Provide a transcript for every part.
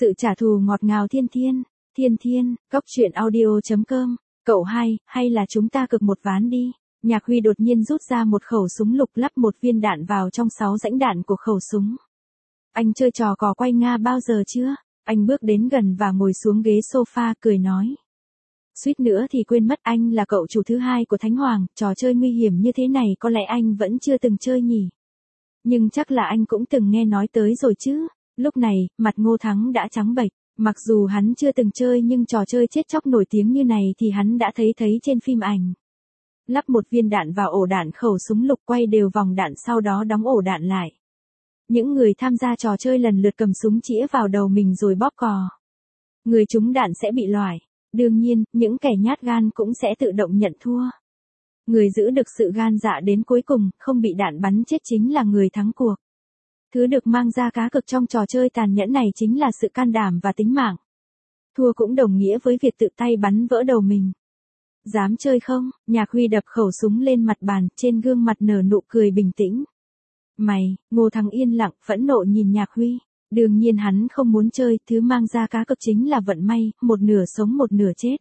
Sự trả thù ngọt ngào thiên thiên, thiên thiên, cóc truyện audio.com, cậu hai, hay là chúng ta cược một ván đi. Nhạc Huy đột nhiên rút ra một khẩu súng lục lắp một viên đạn vào trong 6 rãnh đạn của khẩu súng. Anh chơi trò cò quay Nga bao giờ chưa? Anh bước đến gần và ngồi xuống ghế sofa cười nói. Suýt nữa thì quên mất anh là cậu chủ thứ hai của Thánh Hoàng, trò chơi nguy hiểm như thế này có lẽ anh vẫn chưa từng chơi nhỉ. Nhưng chắc là anh cũng từng nghe nói tới rồi chứ. Lúc này, mặt Ngô Thắng đã trắng bệch. Mặc dù hắn chưa từng chơi nhưng trò chơi chết chóc nổi tiếng như này thì hắn đã thấy trên phim ảnh. Lắp một viên đạn vào ổ đạn khẩu súng lục, quay đều vòng đạn, sau đó đóng ổ đạn lại. Những người tham gia trò chơi lần lượt cầm súng chĩa vào đầu mình rồi bóp cò. Người trúng đạn sẽ bị loại. Đương nhiên, những kẻ nhát gan cũng sẽ tự động nhận thua. Người giữ được sự gan dạ đến cuối cùng, không bị đạn bắn chết chính là người thắng cuộc. Thứ được mang ra cá cược trong trò chơi tàn nhẫn này chính là sự can đảm và tính mạng. Thua cũng đồng nghĩa với việc tự tay bắn vỡ đầu mình. Dám chơi không? Nhạc Huy đập khẩu súng lên mặt bàn, trên gương mặt nở nụ cười bình tĩnh. Mày, Ngô Thắng yên lặng, phẫn nộ nhìn Nhạc Huy. Đương nhiên hắn không muốn chơi, thứ mang ra cá cược chính là vận may, một nửa sống một nửa chết.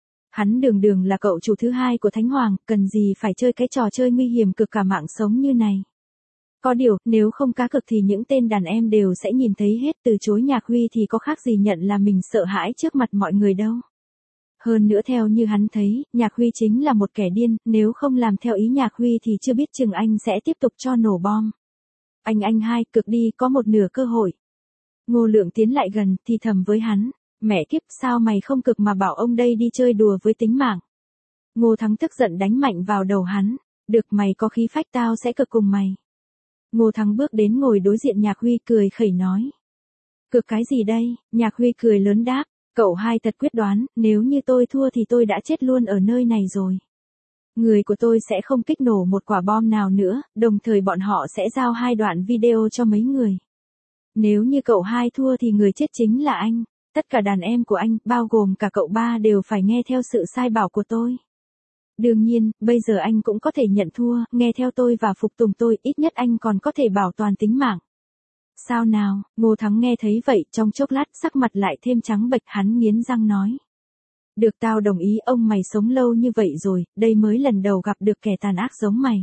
Hắn đường là cậu chủ thứ hai của Thánh Hoàng, cần gì phải chơi cái trò chơi nguy hiểm cực cả mạng sống như này. Có điều, nếu không cá cược thì những tên đàn em đều sẽ nhìn thấy hết, từ chối Nhạc Huy thì có khác gì nhận là mình sợ hãi trước mặt mọi người đâu. Hơn nữa theo như hắn thấy, Nhạc Huy chính là một kẻ điên, nếu không làm theo ý Nhạc Huy thì chưa biết chừng anh sẽ tiếp tục cho nổ bom. Anh hai, cực đi, có một nửa cơ hội. Ngô Lượng tiến lại gần, thì thầm với hắn, mẹ kiếp, sao mày không cực mà bảo ông đây đi chơi đùa với tính mạng. Ngô Thắng tức giận đánh mạnh vào đầu hắn, được, mày có khí phách tao sẽ cực cùng mày. Ngô Thắng bước đến ngồi đối diện Nhạc Huy cười khẩy nói. Cực cái gì đây? Nhạc Huy cười lớn đáp, cậu hai thật quyết đoán, nếu như tôi thua thì tôi đã chết luôn ở nơi này rồi. Người của tôi sẽ không kích nổ một quả bom nào nữa, đồng thời bọn họ sẽ giao 2 đoạn video cho mấy người. Nếu như cậu hai thua thì người chết chính là anh, tất cả đàn em của anh, bao gồm cả cậu ba đều phải nghe theo sự sai bảo của tôi. Đương nhiên, bây giờ anh cũng có thể nhận thua, nghe theo tôi và phục tùng tôi, ít nhất anh còn có thể bảo toàn tính mạng. Sao nào? Ngô Thắng nghe thấy vậy, trong chốc lát sắc mặt lại thêm trắng bệch, hắn nghiến răng nói. Được, tao đồng ý, ông mày sống lâu như vậy rồi, đây mới lần đầu gặp được kẻ tàn ác giống mày.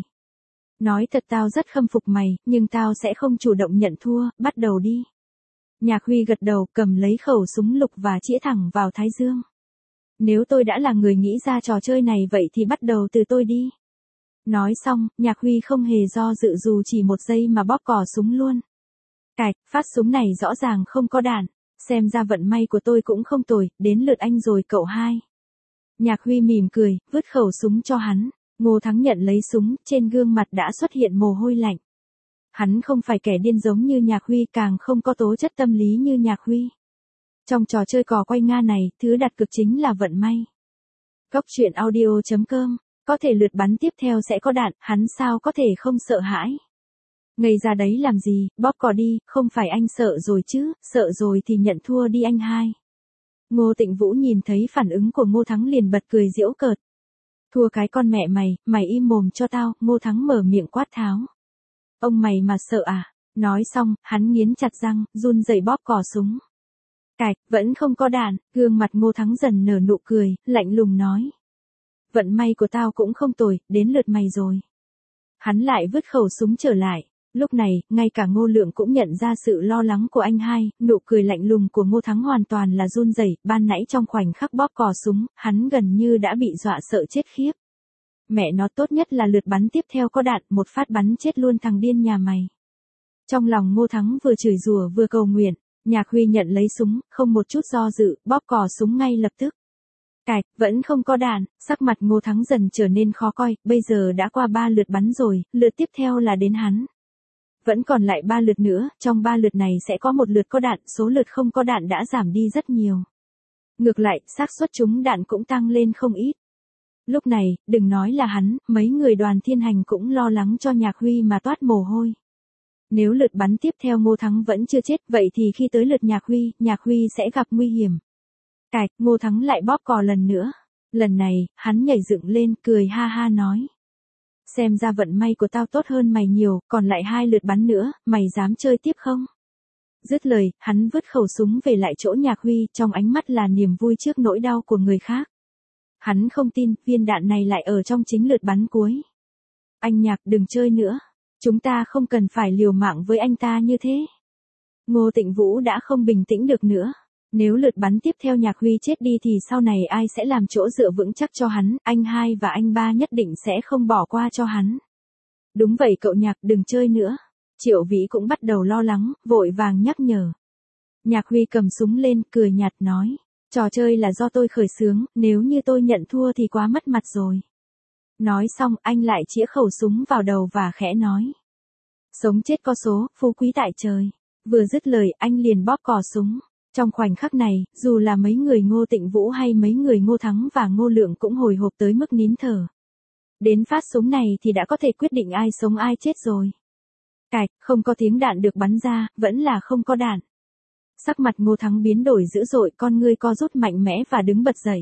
Nói thật tao rất khâm phục mày, nhưng tao sẽ không chủ động nhận thua, bắt đầu đi. Nhạc Huy gật đầu, cầm lấy khẩu súng lục và chĩa thẳng vào thái dương. Nếu tôi đã là người nghĩ ra trò chơi này vậy thì bắt đầu từ tôi đi. Nói xong, Nhạc Huy không hề do dự dù chỉ một giây mà bóp cò súng luôn. Cạch, phát súng này rõ ràng không có đạn, xem ra vận may của tôi cũng không tồi, đến lượt anh rồi cậu hai. Nhạc Huy mỉm cười, vứt khẩu súng cho hắn. Ngô Thắng nhận lấy súng, trên gương mặt đã xuất hiện mồ hôi lạnh. Hắn không phải kẻ điên giống như Nhạc Huy, càng không có tố chất tâm lý như Nhạc Huy. Trong trò chơi cò quay Nga này, thứ đặt cược chính là vận may. Cóc truyện audio.com, có thể lượt bắn tiếp theo sẽ có đạn, hắn sao có thể không sợ hãi. Ngây ra đấy làm gì, bóp cò đi, không phải anh sợ rồi chứ, sợ rồi thì nhận thua đi anh hai. Ngô Tịnh Vũ nhìn thấy phản ứng của Ngô Thắng liền bật cười giễu cợt. Thua cái con mẹ mày im mồm cho tao, Ngô Thắng mở miệng quát tháo. Ông mày mà sợ à? Nói xong, hắn nghiến chặt răng, run rẩy bóp cò súng. Cạch, vẫn không có đạn, gương mặt Ngô Thắng dần nở nụ cười, lạnh lùng nói. Vận may của tao cũng không tồi, đến lượt mày rồi. Hắn lại vứt khẩu súng trở lại. Lúc này, ngay cả Ngô Lượng cũng nhận ra sự lo lắng của anh hai, nụ cười lạnh lùng của Ngô Thắng hoàn toàn là run rẩy, ban nãy trong khoảnh khắc bóp cò súng, hắn gần như đã bị dọa sợ chết khiếp. Mẹ nó, tốt nhất là lượt bắn tiếp theo có đạn, một phát bắn chết luôn thằng điên nhà mày. Trong lòng Ngô Thắng vừa chửi rủa vừa cầu nguyện, Nhạc Huy nhận lấy súng, không một chút do dự, bóp cò súng ngay lập tức. Cạch, vẫn không có đạn, sắc mặt Ngô Thắng dần trở nên khó coi, bây giờ đã qua 3 lượt bắn rồi, lượt tiếp theo là đến hắn. Vẫn còn lại 3 lượt nữa, trong 3 lượt này sẽ có 1 lượt có đạn, số lượt không có đạn đã giảm đi rất nhiều. Ngược lại, xác suất trúng đạn cũng tăng lên không ít. Lúc này, đừng nói là hắn, mấy người Đoàn Thiên Hành cũng lo lắng cho Nhạc Huy mà toát mồ hôi. Nếu lượt bắn tiếp theo Ngô Thắng vẫn chưa chết, vậy thì khi tới lượt Nhạc Huy sẽ gặp nguy hiểm. Cạch, Ngô Thắng lại bóp cò lần nữa. Lần này, hắn nhảy dựng lên, cười ha ha nói. Xem ra vận may của tao tốt hơn mày nhiều, còn lại 2 lượt bắn nữa, mày dám chơi tiếp không? Dứt lời, hắn vứt khẩu súng về lại chỗ Nhạc Huy, trong ánh mắt là niềm vui trước nỗi đau của người khác. Hắn không tin, viên đạn này lại ở trong chính lượt bắn cuối. Anh Nhạc, đừng chơi nữa. Chúng ta không cần phải liều mạng với anh ta như thế. Ngô Tịnh Vũ đã không bình tĩnh được nữa. Nếu lượt bắn tiếp theo Nhạc Huy chết đi thì sau này ai sẽ làm chỗ dựa vững chắc cho hắn, anh hai và anh ba nhất định sẽ không bỏ qua cho hắn. Đúng vậy cậu Nhạc, đừng chơi nữa. Triệu Vĩ cũng bắt đầu lo lắng, vội vàng nhắc nhở. Nhạc Huy cầm súng lên, cười nhạt nói. Trò chơi là do tôi khởi xướng, nếu như tôi nhận thua thì quá mất mặt rồi. Nói xong, anh lại chĩa khẩu súng vào đầu và khẽ nói. Sống chết có số, phú quý tại trời. Vừa dứt lời, anh liền bóp cò súng. Trong khoảnh khắc này, dù là mấy người Ngô Tịnh Vũ hay mấy người Ngô Thắng và Ngô Lượng cũng hồi hộp tới mức nín thở. Đến phát súng này thì đã có thể quyết định ai sống ai chết rồi. Cạch, không có tiếng đạn được bắn ra, vẫn là không có đạn. Sắc mặt Ngô Thắng biến đổi dữ dội, con ngươi co rút mạnh mẽ và đứng bật dậy.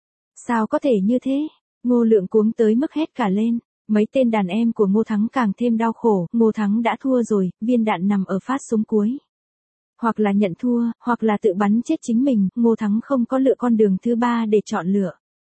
Sao có thể như thế? Ngô Lượng cuống tới mức hét cả lên. Mấy tên đàn em của Ngô Thắng càng thêm đau khổ, Ngô Thắng đã thua rồi, viên đạn nằm ở phát súng cuối. Hoặc là nhận thua, hoặc là tự bắn chết chính mình, Ngô Thắng không có lựa con đường thứ ba để chọn lựa.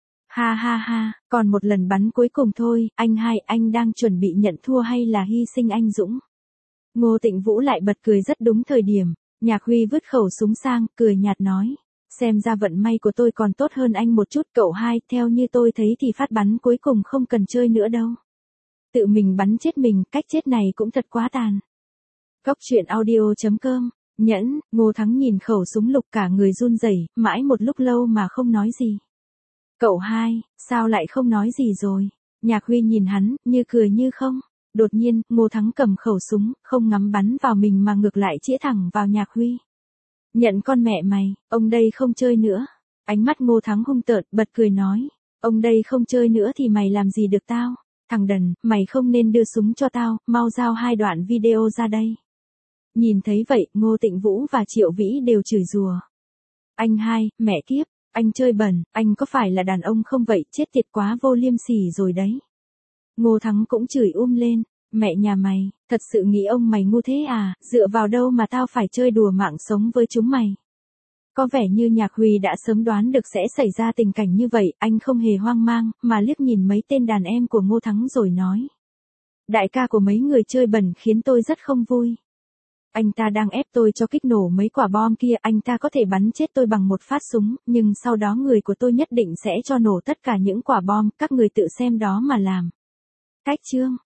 Ha ha ha, còn một lần bắn cuối cùng thôi, anh hai, anh đang chuẩn bị nhận thua hay là hy sinh anh dũng? Ngô Tịnh Vũ lại bật cười rất đúng thời điểm. Nhạc Huy vứt khẩu súng sang, cười nhạt nói. Xem ra vận may của tôi còn tốt hơn anh một chút cậu hai, theo như tôi thấy thì phát bắn cuối cùng không cần chơi nữa đâu. Tự mình bắn chết mình, cách chết này cũng thật quá tàn. Cóc truyện audio.com, nhẫn, Ngô Thắng nhìn khẩu súng lục cả người run rẩy, mãi một lúc lâu mà không nói gì. Cậu hai, sao lại không nói gì rồi? Nhạc Huy nhìn hắn, như cười như không. Đột nhiên, Ngô Thắng cầm khẩu súng, không ngắm bắn vào mình mà ngược lại chĩa thẳng vào Nhạc Huy. Nhận con mẹ mày, ông đây không chơi nữa. Ánh mắt Ngô Thắng hung tợn, bật cười nói. Ông đây không chơi nữa thì mày làm gì được tao? Thằng đần, mày không nên đưa súng cho tao, mau giao 2 đoạn video ra đây. Nhìn thấy vậy, Ngô Tịnh Vũ và Triệu Vĩ đều chửi rủa. Anh hai, mẹ kiếp, anh chơi bẩn, anh có phải là đàn ông không vậy, chết tiệt quá vô liêm sỉ rồi đấy. Ngô Thắng cũng chửi lên, mẹ nhà mày, thật sự nghĩ ông mày ngu thế à, dựa vào đâu mà tao phải chơi đùa mạng sống với chúng mày. Có vẻ như Nhạc Huy đã sớm đoán được sẽ xảy ra tình cảnh như vậy, anh không hề hoang mang, mà liếc nhìn mấy tên đàn em của Ngô Thắng rồi nói. Đại ca của mấy người chơi bẩn khiến tôi rất không vui. Anh ta đang ép tôi cho kích nổ mấy quả bom kia, anh ta có thể bắn chết tôi bằng một phát súng, nhưng sau đó người của tôi nhất định sẽ cho nổ tất cả những quả bom, các người tự xem đó mà làm. Cách chương